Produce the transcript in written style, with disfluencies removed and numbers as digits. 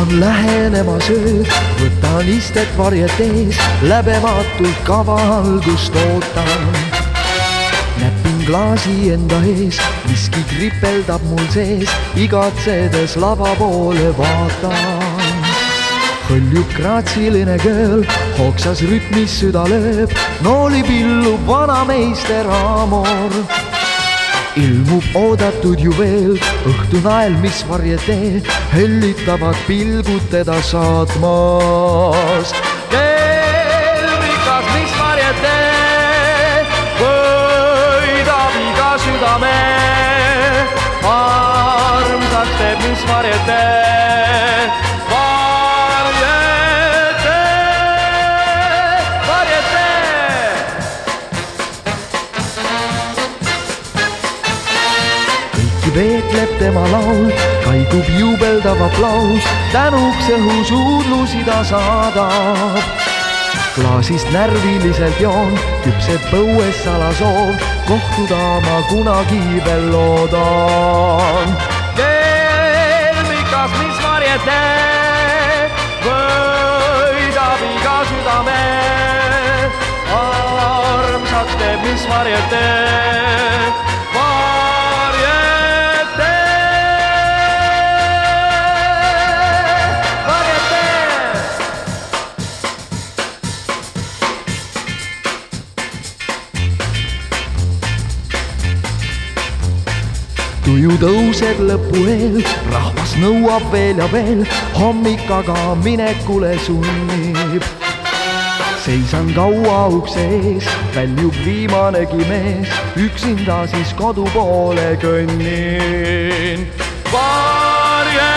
lähenemas ööd, võtan istet varjetees, läbematult kava algust ootan. Näpin klaasi enda ees, miski kripeldab mul sees, igatsedes lava poole vaatan. Hõljub graatsiline kööl, hoogsas rütmis süda lööb, nooli pillub vanameister Amor. Ilmub oodatud juveel, õhtunael, mis varjetee, hellitavad pilgud teda saatmas. Keelrikas, mis varjetee, võidab iga südame, armsaks teeb, mis varjetee, veetleb tema laul, kaigub jubeldav aplaus, tänuks õhus uudlusi ta saadab. Klaasist närviliselt joon, küpseb põues salasoov, kohtuda ma kunagi veel loodan. Kelmikas, mis varjetee, võidab iga südame, armsaks teeb, mis varjetee. Tuju tõuseb lõpu eel, rahvas nõuab veel ja veel, hommik aga minekule sunnib. Seisan kaua ukse ees, väljub viimanegi mees, üksinda siis kodu poole kõnnin. Varje